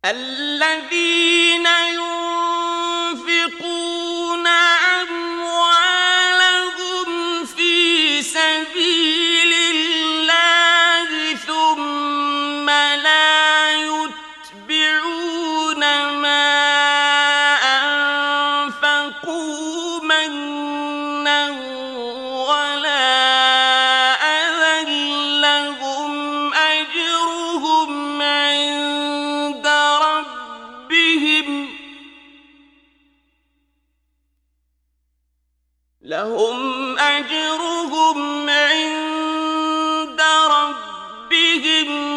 الذين ينفقون أموالهم في سبيل الله ثم لا يتبعون ما أنفقوا منا ولا أذى لهم أجرهم عند ربهم